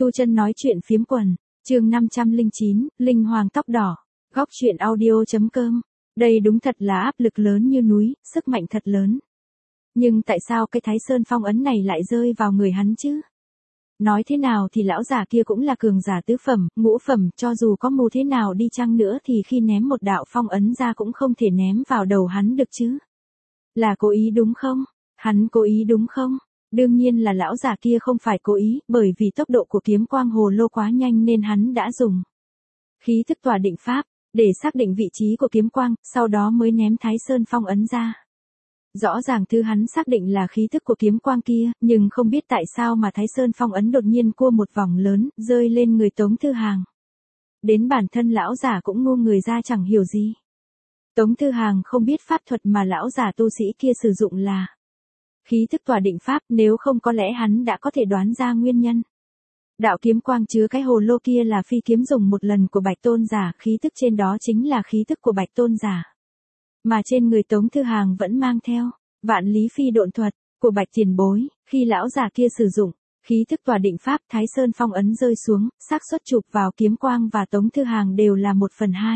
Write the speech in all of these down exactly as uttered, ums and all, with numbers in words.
Tu Chân nói chuyện phiếm quần, chương năm trăm lẻ chín, Linh Hoàng tóc đỏ, góc truyện audio.com. Đây đúng thật là áp lực lớn như núi, sức mạnh thật lớn. Nhưng tại sao cái Thái Sơn phong ấn này lại rơi vào người hắn chứ? Nói thế nào thì lão già kia cũng là cường giả tứ phẩm, ngũ phẩm, cho dù có mù thế nào đi chăng nữa thì khi ném một đạo phong ấn ra cũng không thể ném vào đầu hắn được chứ. Là cố ý đúng không? Hắn cố ý đúng không? Đương nhiên là lão già kia không phải cố ý, bởi vì tốc độ của kiếm quang hồ lô quá nhanh nên hắn đã dùng khí thức tỏa định pháp, để xác định vị trí của kiếm quang, sau đó mới ném Thái Sơn phong ấn ra. Rõ ràng thứ hắn xác định là khí thức của kiếm quang kia, nhưng không biết tại sao mà Thái Sơn phong ấn đột nhiên cua một vòng lớn, rơi lên người Tống Thư Hàng. Đến bản thân lão giả cũng ngu người ra chẳng hiểu gì. Tống Thư Hàng không biết pháp thuật mà lão giả tu sĩ kia sử dụng là khí thức tỏa định pháp, nếu không có lẽ hắn đã có thể đoán ra nguyên nhân. Đạo kiếm quang chứa cái hồ lô kia là phi kiếm dùng một lần của Bạch Tôn giả, khí thức trên đó chính là khí thức của Bạch Tôn giả. Mà trên người Tống Thư Hàng vẫn mang theo vạn lý phi độn thuật của Bạch Tiền Bối, khi lão già kia sử dụng khí thức tỏa định pháp, Thái Sơn phong ấn rơi xuống, xác suất chụp vào kiếm quang và Tống Thư Hàng đều là một phần hai.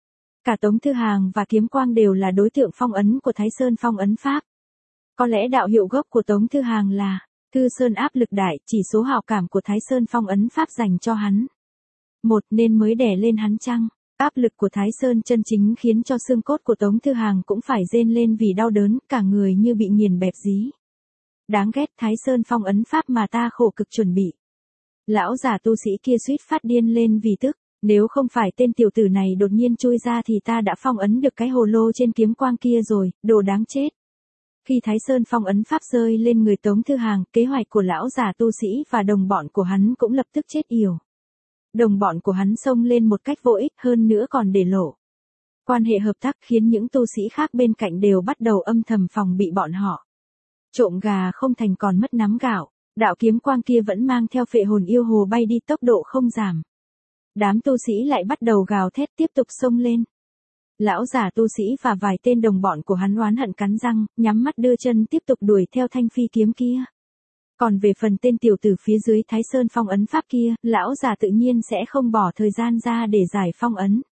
Cả Tống Thư Hàng và kiếm quang đều là đối tượng phong ấn của Thái Sơn phong ấn pháp. Có lẽ đạo hiệu gốc của Tống Thư Hàng là Thư Sơn áp lực đại, chỉ số hào cảm của Thái Sơn phong ấn pháp dành cho hắn. Một nên mới đè lên hắn chăng? Áp lực của Thái Sơn chân chính khiến cho xương cốt của Tống Thư Hàng cũng phải rên lên vì đau đớn, cả người như bị nghiền bẹp dí. Đáng ghét, Thái Sơn phong ấn pháp mà ta khổ cực chuẩn bị. Lão giả tu sĩ kia suýt phát điên lên vì tức, nếu không phải tên tiểu tử này đột nhiên chui ra thì ta đã phong ấn được cái hồ lô trên kiếm quang kia rồi, đồ đáng chết. Khi Thái Sơn phong ấn pháp rơi lên người Tống Thư Hàng, kế hoạch của lão già tu sĩ và đồng bọn của hắn cũng lập tức chết yểu. Đồng bọn của hắn xông lên một cách vô ích, hơn nữa còn để lộ quan hệ hợp tác, khiến những tu sĩ khác bên cạnh đều bắt đầu âm thầm phòng bị bọn họ. Trộm gà không thành còn mất nắm gạo, đạo kiếm quang kia vẫn mang theo phệ hồn yêu hồ bay đi, tốc độ không giảm. Đám tu sĩ lại bắt đầu gào thét tiếp tục xông lên. Lão giả tu sĩ và vài tên đồng bọn của hắn oán hận cắn răng, nhắm mắt đưa chân tiếp tục đuổi theo thanh phi kiếm kia. Còn về phần tên tiểu tử phía dưới Thái Sơn phong ấn pháp kia, lão già tự nhiên sẽ không bỏ thời gian ra để giải phong ấn.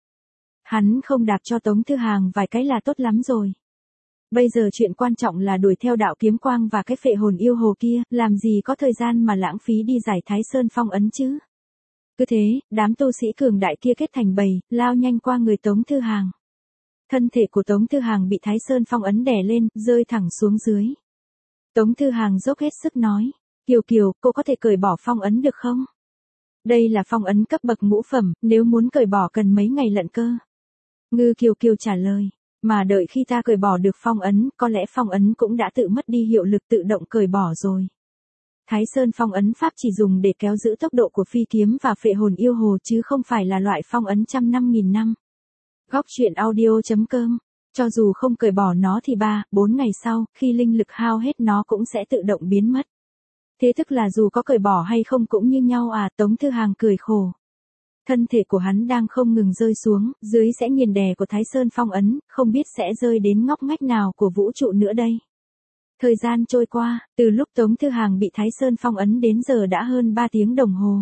Hắn không đạp cho Tống Thư Hàng vài cái là tốt lắm rồi. Bây giờ chuyện quan trọng là đuổi theo đạo kiếm quang và cái phệ hồn yêu hồ kia, làm gì có thời gian mà lãng phí đi giải Thái Sơn phong ấn chứ. Cứ thế, đám tu sĩ cường đại kia kết thành bầy, lao nhanh qua người Tống Thư Hàng. Thân thể của Tống Thư Hàng bị Thái Sơn phong ấn đè lên, rơi thẳng xuống dưới. Tống Thư Hàng dốc hết sức nói, Kiều Kiều, cô có thể cởi bỏ phong ấn được không? Đây là phong ấn cấp bậc ngũ phẩm, nếu muốn cởi bỏ cần mấy ngày lận cơ. Ngư Kiều Kiều trả lời, mà đợi khi ta cởi bỏ được phong ấn, có lẽ phong ấn cũng đã tự mất đi hiệu lực, tự động cởi bỏ rồi. Thái Sơn phong ấn pháp chỉ dùng để kéo giữ tốc độ của phi kiếm và phệ hồn yêu hồ chứ không phải là loại phong ấn trăm năm nghìn năm. Góc truyện audio.com. Cho dù không cởi bỏ nó thì ba, bốn ngày sau, khi linh lực hao hết nó cũng sẽ tự động biến mất. Thế tức là dù có cởi bỏ hay không cũng như nhau à, Tống Thư Hàng cười khổ. Thân thể của hắn đang không ngừng rơi xuống, dưới sẽ nghiền đè của Thái Sơn phong ấn, không biết sẽ rơi đến ngóc ngách nào của vũ trụ nữa đây. Thời gian trôi qua, từ lúc Tống Thư Hàng bị Thái Sơn phong ấn đến giờ đã hơn ba tiếng đồng hồ.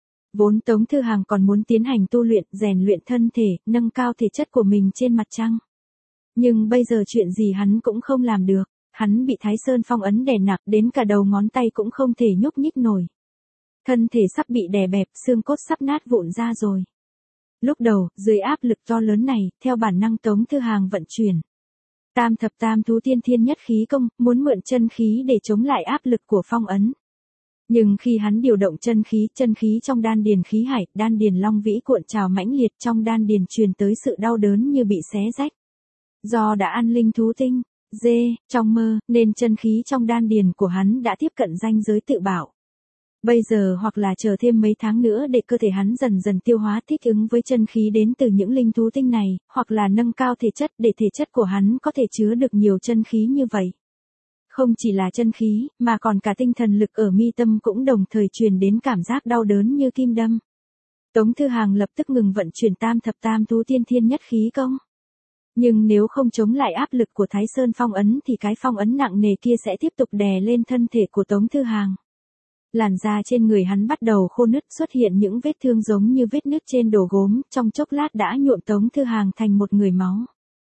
Vốn Tống Thư Hàng còn muốn tiến hành tu luyện, rèn luyện thân thể, nâng cao thể chất của mình trên mặt trăng. Nhưng bây giờ chuyện gì hắn cũng không làm được, hắn bị Thái Sơn phong ấn đè nặng đến cả đầu ngón tay cũng không thể nhúc nhích nổi. Thân thể sắp bị đè bẹp, xương cốt sắp nát vụn ra rồi. Lúc đầu, dưới áp lực to lớn này, theo bản năng Tống Thư Hàng vận chuyển Tam thập tam thú tiên thiên nhất khí công, muốn mượn chân khí để chống lại áp lực của phong ấn. Nhưng khi hắn điều động chân khí, chân khí trong đan điền khí hải, đan điền long vĩ cuộn trào mãnh liệt, trong đan điền truyền tới sự đau đớn như bị xé rách. Do đã ăn linh thú tinh, dê, trong mơ, nên chân khí trong đan điền của hắn đã tiếp cận ranh giới tự bảo. Bây giờ hoặc là chờ thêm mấy tháng nữa để cơ thể hắn dần dần tiêu hóa thích ứng với chân khí đến từ những linh thú tinh này, hoặc là nâng cao thể chất để thể chất của hắn có thể chứa được nhiều chân khí như vậy. Không chỉ là chân khí, mà còn cả tinh thần lực ở mi tâm cũng đồng thời truyền đến cảm giác đau đớn như kim đâm. Tống Thư Hàng lập tức ngừng vận chuyển tam thập tam thú tiên thiên nhất khí công. Nhưng nếu không chống lại áp lực của Thái Sơn phong ấn thì cái phong ấn nặng nề kia sẽ tiếp tục đè lên thân thể của Tống Thư Hàng. Làn da trên người hắn bắt đầu khô nứt, xuất hiện những vết thương giống như vết nứt trên đồ gốm, trong chốc lát đã nhuộm Tống Thư Hàng thành một người máu.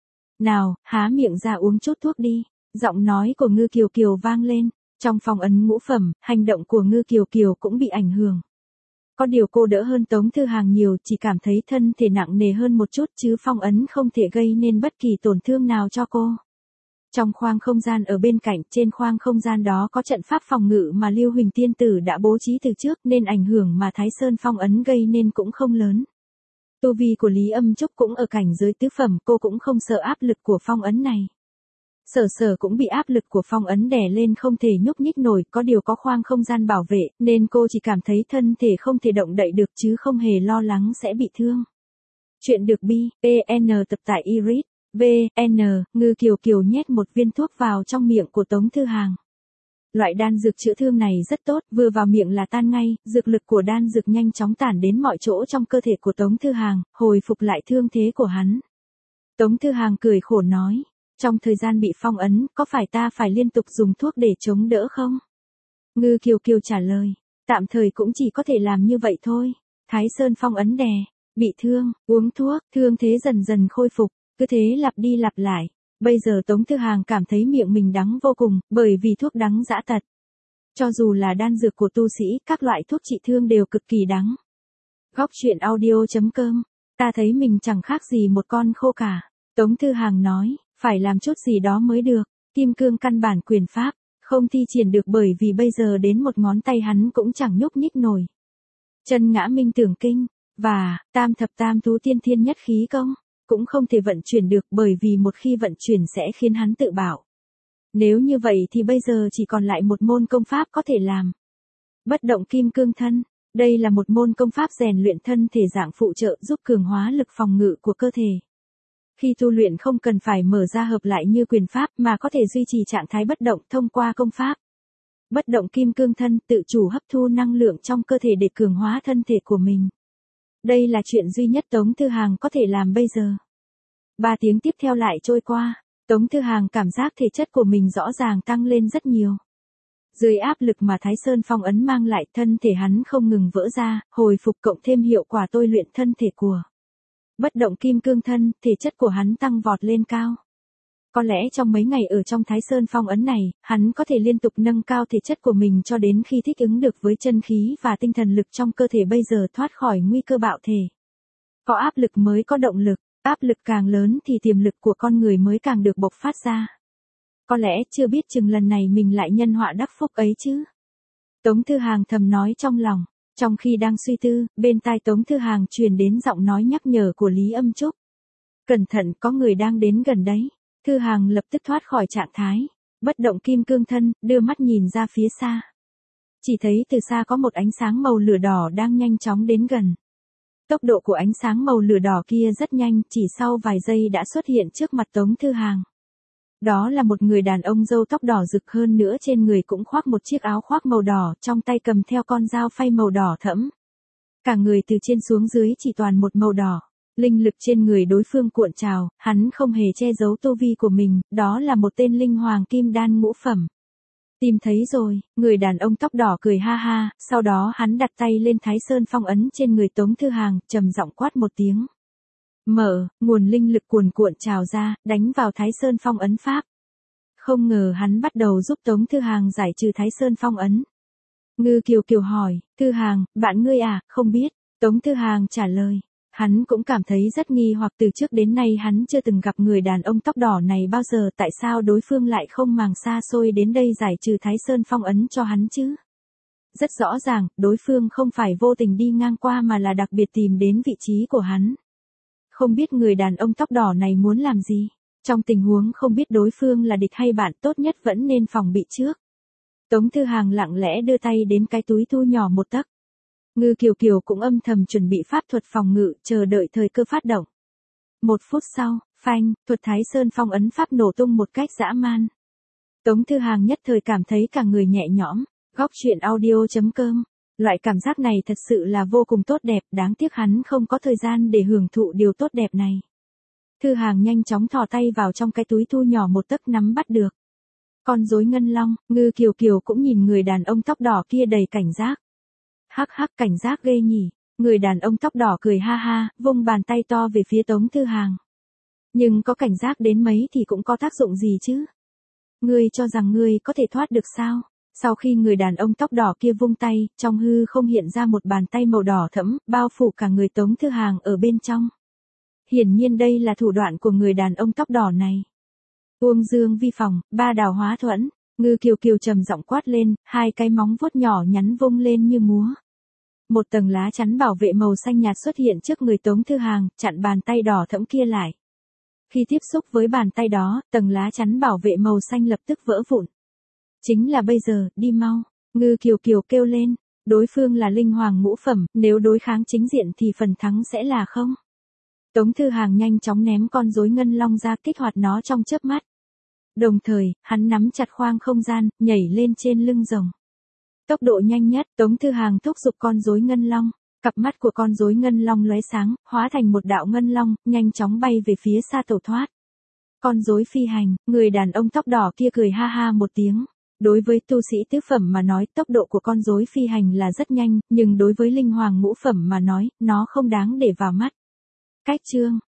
Nào, há miệng ra uống chút thuốc đi, giọng nói của Ngư Kiều Kiều vang lên. Trong phong ấn ngũ phẩm, hành động của Ngư Kiều Kiều cũng bị ảnh hưởng. Có điều cô đỡ hơn Tống Thư Hàng nhiều, chỉ cảm thấy thân thể nặng nề hơn một chút chứ phong ấn không thể gây nên bất kỳ tổn thương nào cho cô. Trong khoang không gian ở bên cạnh, trên khoang không gian đó có trận pháp phòng ngự mà Lưu Huỳnh Tiên Tử đã bố trí từ trước nên ảnh hưởng mà Thái Sơn phong ấn gây nên cũng không lớn. Tu vi của Lý Âm Trúc cũng ở cảnh giới tứ phẩm, cô cũng không sợ áp lực của phong ấn này. Sở Sở cũng bị áp lực của phong ấn đè lên không thể nhúc nhích nổi, có điều có khoang không gian bảo vệ, nên cô chỉ cảm thấy thân thể không thể động đậy được chứ không hề lo lắng sẽ bị thương. Chuyện được bi, pê en tập tại iRead, vê en, Ngư Kiều Kiều nhét một viên thuốc vào trong miệng của Tống Thư Hàng. Loại đan dược chữa thương này rất tốt, vừa vào miệng là tan ngay, dược lực của đan dược nhanh chóng tản đến mọi chỗ trong cơ thể của Tống Thư Hàng, hồi phục lại thương thế của hắn. Tống Thư Hàng cười khổ nói. Trong thời gian bị phong ấn, có phải ta phải liên tục dùng thuốc để chống đỡ không? Ngư Kiều Kiều trả lời, tạm thời cũng chỉ có thể làm như vậy thôi. Thái Sơn phong ấn đè, bị thương, uống thuốc, thương thế dần dần khôi phục, cứ thế lặp đi lặp lại. Bây giờ Tống Thư Hàng cảm thấy miệng mình đắng vô cùng, bởi vì thuốc đắng dã tật. Cho dù là đan dược của tu sĩ, các loại thuốc trị thương đều cực kỳ đắng. Góc truyện audio chấm com, ta thấy mình chẳng khác gì một con khô cả. Tống Thư Hàng nói. Phải làm chút gì đó mới được, kim cương căn bản quyền pháp, không thi triển được bởi vì bây giờ đến một ngón tay hắn cũng chẳng nhúc nhích nổi. Chân ngã minh tưởng kinh, và, tam thập tam thú tiên thiên nhất khí công, cũng không thể vận chuyển được bởi vì một khi vận chuyển sẽ khiến hắn tự bảo. Nếu như vậy thì bây giờ chỉ còn lại một môn công pháp có thể làm. Bất động kim cương thân, đây là một môn công pháp rèn luyện thân thể dạng phụ trợ giúp cường hóa lực phòng ngự của cơ thể. Khi tu luyện không cần phải mở ra hợp lại như quyền pháp mà có thể duy trì trạng thái bất động thông qua công pháp. Bất động kim cương thân tự chủ hấp thu năng lượng trong cơ thể để cường hóa thân thể của mình. Đây là chuyện duy nhất Tống Thư Hàng có thể làm bây giờ. Ba tiếng tiếp theo lại trôi qua, Tống Thư Hàng cảm giác thể chất của mình rõ ràng tăng lên rất nhiều. Dưới áp lực mà Thái Sơn phong ấn mang lại, thân thể hắn không ngừng vỡ ra, hồi phục cộng thêm hiệu quả tôi luyện thân thể của bất động kim cương thân, thể chất của hắn tăng vọt lên cao. Có lẽ trong mấy ngày ở trong Thái Sơn phong ấn này, hắn có thể liên tục nâng cao thể chất của mình cho đến khi thích ứng được với chân khí và tinh thần lực trong cơ thể bây giờ thoát khỏi nguy cơ bạo thể. Có áp lực mới có động lực, áp lực càng lớn thì tiềm lực của con người mới càng được bộc phát ra. Có lẽ chưa biết chừng lần này mình lại nhân họa đắc phúc ấy chứ. Tống Thư Hàng thầm nói trong lòng. Trong khi đang suy tư, bên tai Tống Thư Hàng truyền đến giọng nói nhắc nhở của Lý Âm Trúc. Cẩn thận, có người đang đến gần đấy. Thư Hàng lập tức thoát khỏi trạng thái bất động kim cương thân, đưa mắt nhìn ra phía xa. Chỉ thấy từ xa có một ánh sáng màu lửa đỏ đang nhanh chóng đến gần. Tốc độ của ánh sáng màu lửa đỏ kia rất nhanh, chỉ sau vài giây đã xuất hiện trước mặt Tống Thư Hàng. Đó là một người đàn ông râu tóc đỏ rực, hơn nữa trên người cũng khoác một chiếc áo khoác màu đỏ, trong tay cầm theo con dao phay màu đỏ thẫm. Cả người từ trên xuống dưới chỉ toàn một màu đỏ. Linh lực trên người đối phương cuộn trào, hắn không hề che giấu tu vi của mình, đó là một tên linh hoàng kim đan ngũ phẩm. Tìm thấy rồi, người đàn ông tóc đỏ cười ha ha, sau đó hắn đặt tay lên Thái Sơn phong ấn trên người Tống Thư Hàng, trầm giọng quát một tiếng. Mở, nguồn linh lực cuồn cuộn trào ra, đánh vào Thái Sơn phong ấn pháp. Không ngờ hắn bắt đầu giúp Tống Thư Hàng giải trừ Thái Sơn phong ấn. Ngư Kiều Kiều hỏi, Thư Hàng, bạn ngươi à, không biết. Tống Thư Hàng trả lời. Hắn cũng cảm thấy rất nghi hoặc, từ trước đến nay hắn chưa từng gặp người đàn ông tóc đỏ này bao giờ, tại sao đối phương lại không màng xa xôi đến đây giải trừ Thái Sơn phong ấn cho hắn chứ? Rất rõ ràng, đối phương không phải vô tình đi ngang qua mà là đặc biệt tìm đến vị trí của hắn. Không biết người đàn ông tóc đỏ này muốn làm gì? Trong tình huống không biết đối phương là địch hay bạn, tốt nhất vẫn nên phòng bị trước. Tống Thư Hàng lặng lẽ đưa tay đến cái túi thu nhỏ một tấc. Ngư Kiều Kiều cũng âm thầm chuẩn bị pháp thuật phòng ngự, chờ đợi thời cơ phát động. Một phút sau, phanh, thuật Thái Sơn phong ấn pháp nổ tung một cách dã man. Tống Thư Hàng nhất thời cảm thấy cả người nhẹ nhõm. Góc truyện audio chấm com. Loại cảm giác này thật sự là vô cùng tốt đẹp, đáng tiếc hắn không có thời gian để hưởng thụ điều tốt đẹp này. Thư Hàng nhanh chóng thò tay vào trong cái túi thu nhỏ một tấc nắm bắt được. Con rối ngân long, Ngư Kiều Kiều cũng nhìn người đàn ông tóc đỏ kia đầy cảnh giác. Hắc hắc, cảnh giác ghê nhỉ. Người đàn ông tóc đỏ cười ha ha, vung bàn tay to về phía Tống Thư Hàng. Nhưng có cảnh giác đến mấy thì cũng có tác dụng gì chứ? Ngươi cho rằng ngươi có thể thoát được sao? Sau khi người đàn ông tóc đỏ kia vung tay, trong hư không hiện ra một bàn tay màu đỏ thẫm, bao phủ cả người Tống Thư Hàng ở bên trong. Hiển nhiên đây là thủ đoạn của người đàn ông tóc đỏ này. Uông Dương vi phòng, ba đào hóa thuẫn, Ngư Kiều Kiều trầm giọng quát lên, hai cái móng vuốt nhỏ nhắn vung lên như múa. Một tầng lá chắn bảo vệ màu xanh nhạt xuất hiện trước người Tống Thư Hàng, chặn bàn tay đỏ thẫm kia lại. Khi tiếp xúc với bàn tay đó, tầng lá chắn bảo vệ màu xanh lập tức vỡ vụn. Chính là bây giờ, đi mau. Ngư Kiều Kiều kêu lên, đối phương là linh hoàng ngũ phẩm, nếu đối kháng chính diện thì phần thắng sẽ là không. Tống Thư Hàng nhanh chóng ném con rối ngân long ra kích hoạt nó trong chớp mắt. Đồng thời, hắn nắm chặt khoang không gian, nhảy lên trên lưng rồng. Tốc độ nhanh nhất, Tống Thư Hàng thúc giục con rối ngân long. Cặp mắt của con rối ngân long lóe sáng, hóa thành một đạo ngân long, nhanh chóng bay về phía xa tẩu thoát. Con rối phi hành, người đàn ông tóc đỏ kia cười ha ha một tiếng. Đối với tu sĩ tứ phẩm mà nói, tốc độ của con rối phi hành là rất nhanh, nhưng đối với linh hoàng ngũ phẩm mà nói, nó không đáng để vào mắt. Cách chương